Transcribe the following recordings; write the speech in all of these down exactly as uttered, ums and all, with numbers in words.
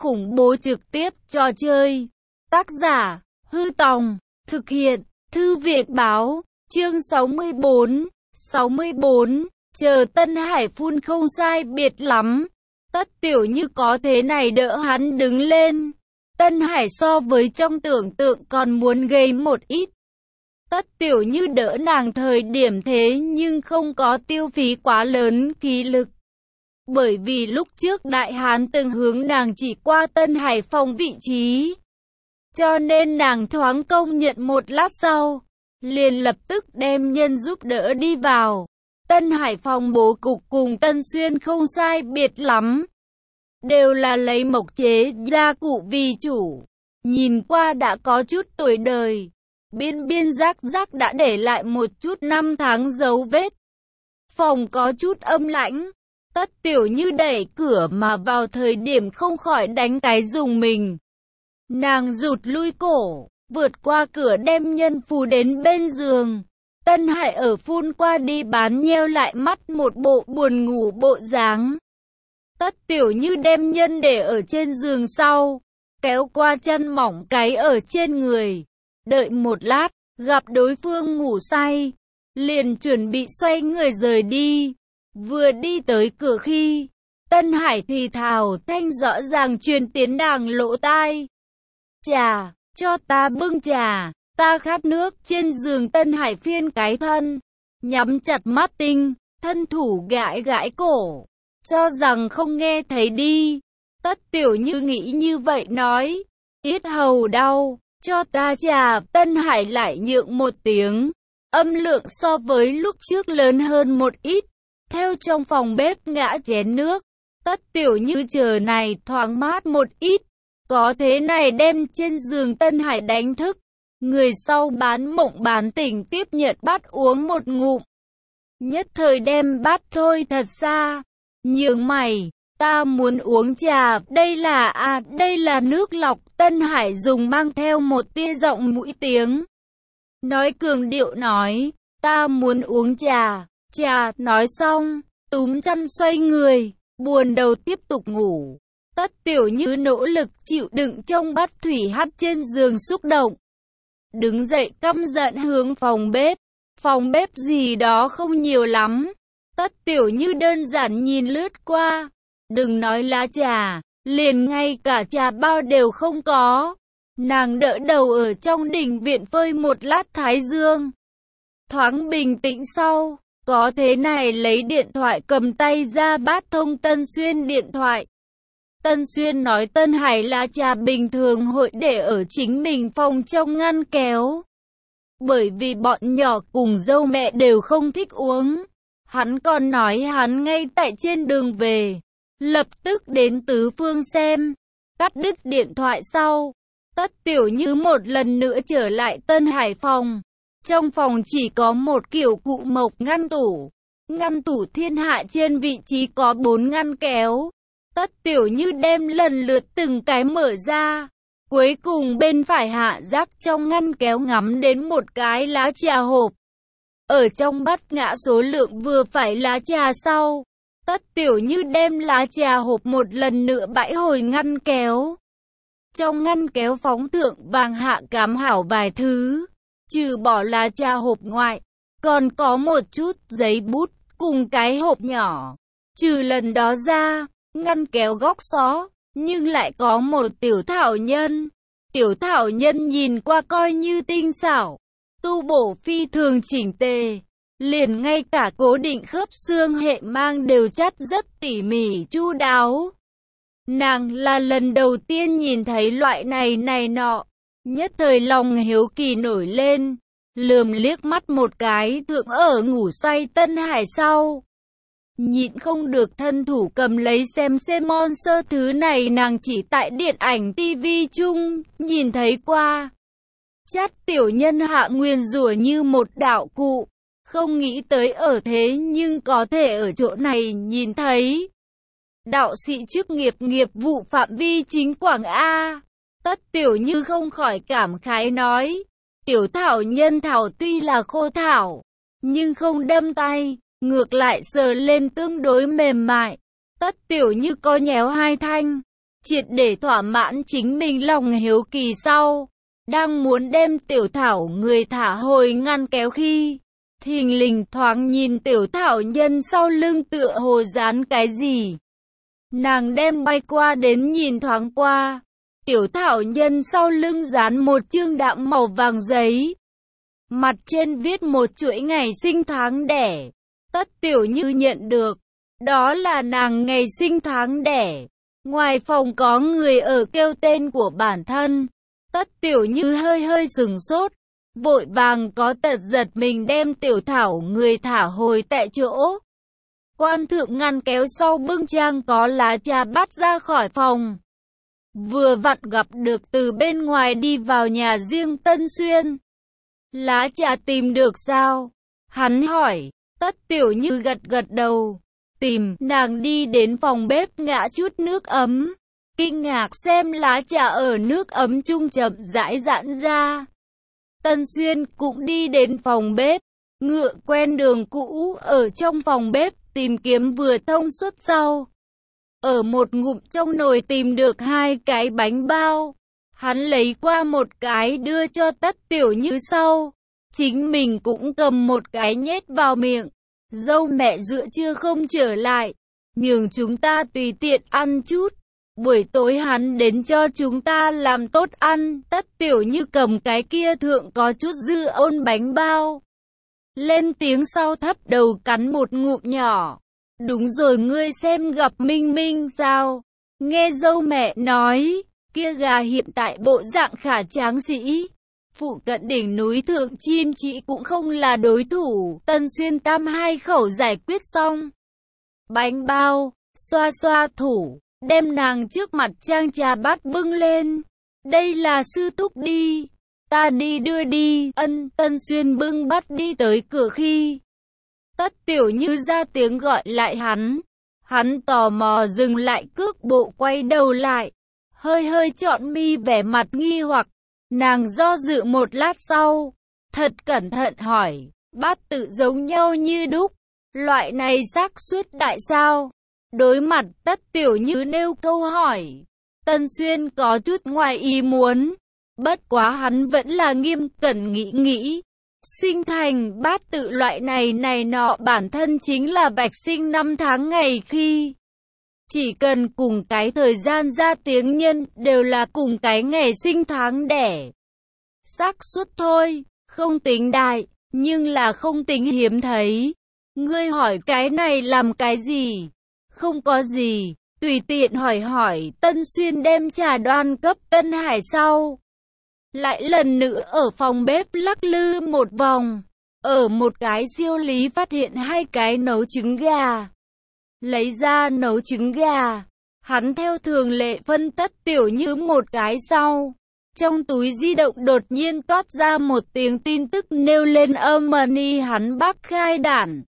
khủng bố trực tiếp trò chơi. Tác giả, Hư Tòng, thực hiện, Thư viện báo, chương sáu mươi bốn, sáu mươi bốn, chờ Tân Hải phun không sai biệt lắm. Tất Tiểu Như có thế này đỡ hắn đứng lên. Tân Hải so với trong tưởng tượng còn muốn gây một ít. Tất Tiểu Như đỡ nàng thời điểm thế nhưng không có tiêu phí quá lớn khí lực. Bởi vì lúc trước Đại Hán từng hướng nàng chỉ qua Tân Hải phòng vị trí. Cho nên nàng thoáng công nhận một lát sau, liền lập tức đem nhân giúp đỡ đi vào. Tân Hải phòng bố cục cùng Tân Xuyên không sai biệt lắm. Đều là lấy mộc chế gia cụ vì chủ. Nhìn qua đã có chút tuổi đời. Biên biên rác rác đã để lại một chút năm tháng dấu vết. Phòng có chút âm lãnh. Tất Tiểu Như đẩy cửa mà vào thời điểm không khỏi đánh cái dùng mình. Nàng rụt lui cổ, vượt qua cửa đem nhân phù đến bên giường. Tân Hải ở phun qua đi bán nheo lại mắt một bộ buồn ngủ bộ dáng. Tất Tiểu Như đem nhân để ở trên giường sau, kéo qua chân mỏng cái ở trên người. Đợi một lát, gặp đối phương ngủ say, liền chuẩn bị xoay người rời đi. Vừa đi tới cửa khi, Tân Hải thì thào thanh rõ ràng truyền tiến nàng lỗ tai. Trà, cho ta bưng trà, ta khát nước. Trên giường Tân Hải phiên cái thân, nhắm chặt mắt tinh, thân thủ gãi gãi cổ, cho rằng không nghe thấy đi. Tất Tiểu Như nghĩ như vậy nói, yết hầu đau, cho ta trà. Tân Hải lại nhượng một tiếng, âm lượng so với lúc trước lớn hơn một ít. Theo trong phòng bếp ngã chén nước, Tất Tiểu Như chờ này thoáng mát một ít. Có thế này đem trên giường Tân Hải đánh thức. Người sau bán mộng bán tỉnh tiếp nhận bát uống một ngụm. Nhất thời đem bát thôi thật xa. Nhướng mày, ta muốn uống trà. Đây là à đây là nước lọc. Tân Hải dùng mang theo một tia giọng mũi tiếng. Nói cường điệu nói, ta muốn uống trà. Trà, nói xong, túm chăn xoay người, buồn đầu tiếp tục ngủ. Tất Tiểu Như nỗ lực chịu đựng trong bát thủy hắt trên giường xúc động. Đứng dậy căm giận hướng phòng bếp. Phòng bếp gì đó không nhiều lắm. Tất Tiểu Như đơn giản nhìn lướt qua. Đừng nói lá trà, liền ngay cả trà bao đều không có. Nàng đỡ đầu ở trong đình viện phơi một lát thái dương. Thoáng bình tĩnh sau, có thế này lấy điện thoại cầm tay ra bát thông Tân Xuyên điện thoại. Tân Xuyên nói Tân Hải lá trà bình thường hội để ở chính mình phòng trong ngăn kéo. Bởi vì bọn nhỏ cùng dâu mẹ đều không thích uống. Hắn còn nói hắn ngay tại trên đường về. Lập tức đến tứ phương xem. Cắt đứt điện thoại sau, Tất Tiểu Như một lần nữa trở lại Tân Hải phòng. Trong phòng chỉ có một kiểu cụ mộc ngăn tủ. Ngăn tủ thiên hạ trên vị trí có bốn ngăn kéo. Tất Tiểu Như đem lần lượt từng cái mở ra. Cuối cùng bên phải hạ giác trong ngăn kéo ngắm đến một cái lá trà hộp. Ở trong bát ngã số lượng vừa phải lá trà sau. Tất Tiểu Như đem lá trà hộp một lần nữa bãi hồi ngăn kéo. Trong ngăn kéo phóng thượng vàng hạ cám hảo vài thứ. Trừ bỏ lá trà hộp ngoại, còn có một chút giấy bút cùng cái hộp nhỏ. Trừ lần đó ra, ngăn kéo góc xó, nhưng lại có một tiểu thảo nhân. Tiểu thảo nhân nhìn qua coi như tinh xảo, tu bổ phi thường chỉnh tề. Liền ngay cả cố định khớp xương hệ mang đều chắt rất tỉ mỉ chu đáo. Nàng là lần đầu tiên nhìn thấy loại này này nọ. Nhất thời lòng hiếu kỳ nổi lên, lườm liếc mắt một cái thượng ở ngủ say Tân Hải sau. Nhịn không được thân thủ cầm lấy xem xem monster thứ này nàng chỉ tại điện ảnh tivi chung, nhìn thấy qua. Chát tiểu nhân hạ nguyên rủa như một đạo cụ, không nghĩ tới ở thế nhưng có thể ở chỗ này nhìn thấy. Đạo sĩ chức nghiệp nghiệp vụ phạm vi chính Quảng A. Tất Tiểu Như không khỏi cảm khái nói, tiểu thảo nhân thảo tuy là khô thảo, nhưng không đâm tay, ngược lại sờ lên tương đối mềm mại. Tất Tiểu Như có nhéo hai thanh, triệt để thỏa mãn chính mình lòng hiếu kỳ sau. Đang muốn đem Tiểu Thảo người thả hồi ngăn kéo khi, thình lình thoáng nhìn Tiểu Thảo nhân sau lưng tựa hồ dán cái gì. Nàng đem bay qua đến nhìn thoáng qua, Tiểu Thảo nhân sau lưng dán một chương đạm màu vàng giấy. Mặt trên viết một chuỗi ngày sinh tháng đẻ. Tất Tiểu Như nhận được, đó là nàng ngày sinh tháng đẻ. Ngoài phòng có người ở kêu tên của bản thân. Tất Tiểu Như hơi hơi sừng sốt, vội vàng có tật giật mình đem Tiểu Thảo người thả hồi tại chỗ. Quan thượng ngăn kéo sau bưng trang có lá trà bắt ra khỏi phòng. Vừa vặn gặp được từ bên ngoài đi vào nhà riêng Tân Xuyên. Lá trà tìm được sao? Hắn hỏi. Tất Tiểu Như gật gật đầu. Tìm, nàng đi đến phòng bếp ngã chút nước ấm. Kinh ngạc xem lá trà ở nước ấm chung chậm rãi giãn ra. Tân Xuyên cũng đi đến phòng bếp, ngựa quen đường cũ ở trong phòng bếp tìm kiếm vừa thông suốt rau. Ở một ngụm trong nồi tìm được hai cái bánh bao. Hắn lấy qua một cái đưa cho Tất Tiểu Như sau. Chính mình cũng cầm một cái nhét vào miệng. Dâu mẹ giữa trưa không trở lại, nhường chúng ta tùy tiện ăn chút. Buổi tối hắn đến cho chúng ta làm tốt ăn. Tất Tiểu Như cầm cái kia thượng có chút dư ôn bánh bao. Lên tiếng sau thấp đầu cắn một ngụm nhỏ. Đúng rồi, ngươi xem gặp Minh Minh sao? Nghe dâu mẹ nói, kia gà hiện tại bộ dạng khả tráng sĩ. Phụ cận đỉnh núi thượng chim chị cũng không là đối thủ. Tân Xuyên tam hai khẩu giải quyết xong bánh bao, xoa xoa thủ, đem nàng trước mặt trang trà bát bưng lên. Đây là sư thúc đi, ta đi đưa đi. Ân. Tân Xuyên bưng bát đi tới cửa khi Tất Tiểu Như ra tiếng gọi lại hắn. Hắn tò mò dừng lại cước bộ quay đầu lại, hơi hơi trọn mi vẻ mặt nghi hoặc. Nàng do dự một lát sau, thật cẩn thận hỏi, bát tự giống nhau như đúc, loại này xác suất đại sao? Đối mặt Tất Tiểu Như nêu câu hỏi, Tân Xuyên có chút ngoài ý muốn, bất quá hắn vẫn là nghiêm cẩn nghĩ nghĩ. Sinh thành bát tự loại này này nọ bản thân chính là bạch sinh năm tháng ngày khi. Chỉ cần cùng cái thời gian ra tiếng nhân đều là cùng cái ngày sinh tháng đẻ. Xác suất thôi, không tính đại, nhưng là không tính hiếm thấy. Ngươi hỏi cái này làm cái gì? Không có gì, tùy tiện hỏi hỏi. Tân Xuyên đem trà đoan cấp Tân Hải sau. Lại lần nữa ở phòng bếp lắc lư một vòng. Ở một cái siêu lý phát hiện hai cái nấu trứng gà. Lấy ra nấu trứng gà. Hắn theo thường lệ phân Tất Tiểu Như một cái sau. Trong túi di động đột nhiên toát ra một tiếng tin tức nêu lên âm money. Hắn bắc khai đản.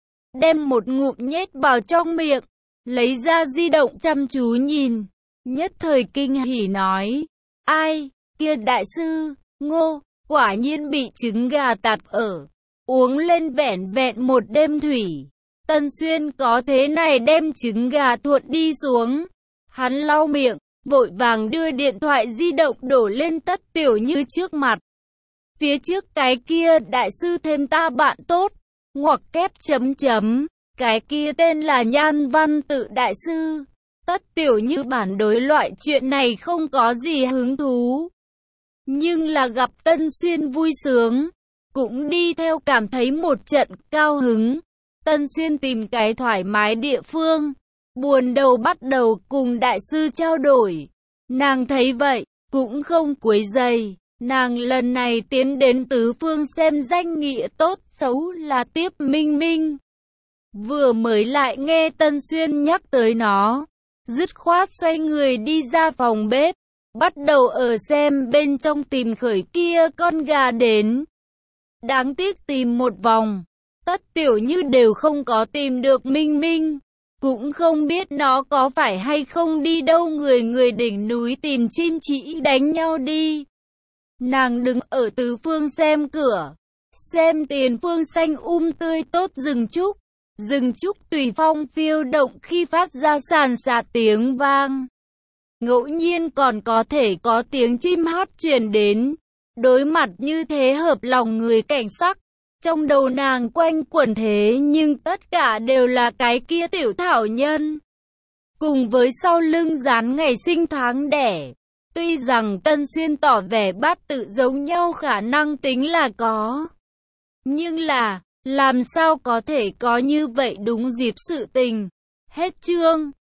Đem một ngụm nhét vào trong miệng. Lấy ra di động chăm chú nhìn. Nhất thời kinh hỉ nói. Ai? Kia đại sư, Ngô, quả nhiên bị trứng gà tạt ở. Uống lên vẻn vẹn một đêm thủy. Tân Xuyên có thế này đem trứng gà thuận đi xuống. Hắn lau miệng, vội vàng đưa điện thoại di động đổ lên Tất Tiểu Như trước mặt. Phía trước cái kia đại sư thêm ta bạn tốt, ngoặc kép chấm chấm. Cái kia tên là Nhan Văn Tự đại sư. Tất Tiểu Như bản đối loại chuyện này không có gì hứng thú. Nhưng là gặp Tân Xuyên vui sướng, cũng đi theo cảm thấy một trận cao hứng. Tân Xuyên tìm cái thoải mái địa phương, buồn đầu bắt đầu cùng đại sư trao đổi. Nàng thấy vậy, cũng không quấy rầy. Nàng lần này tiến đến tứ phương xem danh nghĩa tốt xấu là tiếp Minh Minh. Vừa mới lại nghe Tân Xuyên nhắc tới nó, dứt khoát xoay người đi ra phòng bếp. Bắt đầu ở xem bên trong tìm khởi kia con gà đến. Đáng tiếc tìm một vòng, Tất Tiểu Như đều không có tìm được Minh Minh. Cũng không biết nó có phải hay không đi đâu, người người đỉnh núi tìm chim chỉ đánh nhau đi. Nàng đứng ở tứ phương xem cửa, xem tiền phương xanh um tươi tốt rừng trúc. Rừng trúc tùy phong phiêu động khi phát ra sàn sạt tiếng vang. ngẫu nhiên còn có thể có tiếng chim hót truyền đến. Đối mặt như thế hợp lòng người cảnh sắc. Trong đầu nàng quanh quẩn thế nhưng tất cả đều là cái kia tiểu thảo nhân. Cùng với sau lưng dán ngày sinh tháng đẻ. Tuy rằng Tân Xuyên tỏ vẻ bát tự giống nhau khả năng tính là có. Nhưng là, làm sao có thể có như vậy đúng dịp sự tình. Hết chương.